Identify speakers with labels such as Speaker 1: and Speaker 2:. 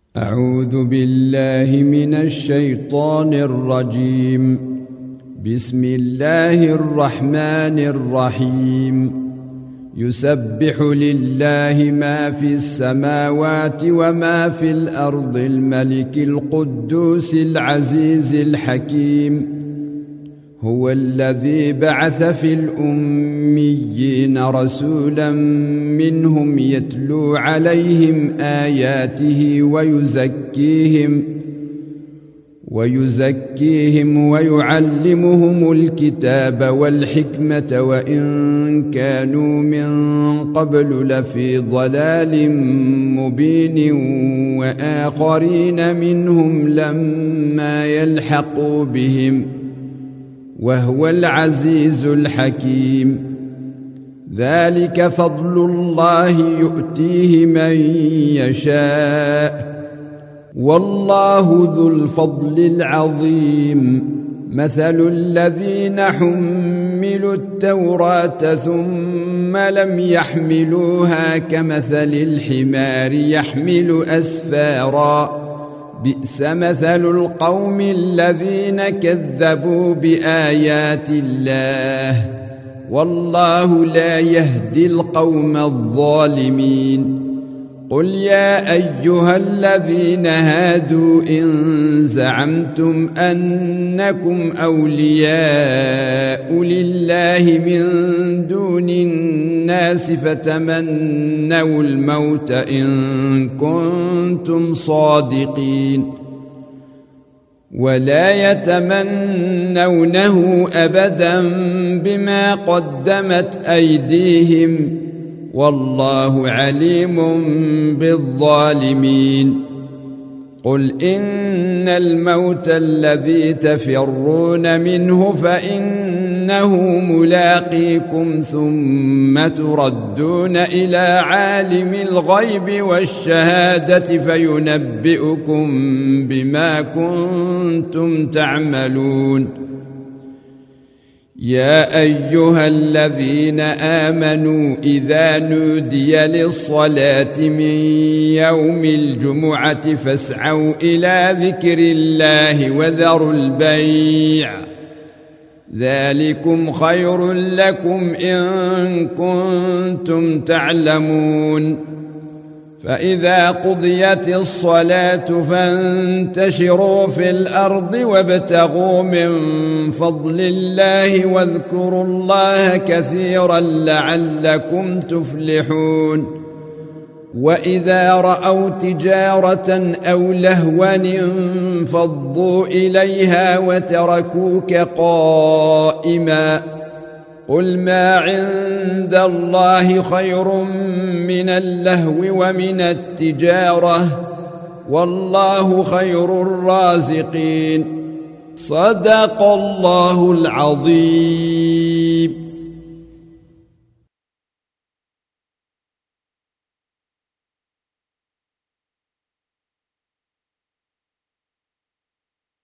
Speaker 1: أعوذ بالله من الشيطان الرجيم. بسم الله الرحمن الرحيم. يسبح لله ما في السماوات وما في الأرض الملك القدوس العزيز الحكيم. هو الذي بعث في الأميين رسولا منهم يتلو عليهم آياته ويزكيهم ويعلمهم الكتاب والحكمة وإن كانوا من قبل لفي ضلال مبين وآخرين منهم لما يلحقوا بهم وهو العزيز الحكيم. ذلك فضل الله يؤتيه من يشاء والله ذو الفضل العظيم. مثل الذين حملوا التوراة ثم لم يحملوها كمثل الحمار يحمل أسفارا بئس مثل القوم الذين كذبوا بآيات الله والله لا يهدي القوم الظالمين. قل يا أيها الذين هادوا إن زعمتم أنكم أولياء لله من دون الناس فتمنوا الموت إن كنتم صادقين ولا يتمنونه أبدا بما قدمت أيديهم والله عليم بالظالمين. قل إن الموت الذي تفرون منه فإنه ملاقيكم ثم تردون إلى عالم الغيب والشهادة فينبئكم بما كنتم تعملون. يا أيها الذين آمنوا إذا نودي للصلاة من يوم الجمعة فاسعوا إلى ذكر الله وذروا البيع ذلكم خير لكم إن كنتم تعلمون. فإذا قضيت الصلاة فانتشروا في الأرض وابتغوا من فضل الله واذكروا الله كثيرا لعلكم تفلحون. وإذا رأوا تجارة أو لهوا انفضوا إليها وتركوك قائما. قل ما عند الله خير من اللهو ومن التجارة والله خير الرازقين. صدق الله العظيم.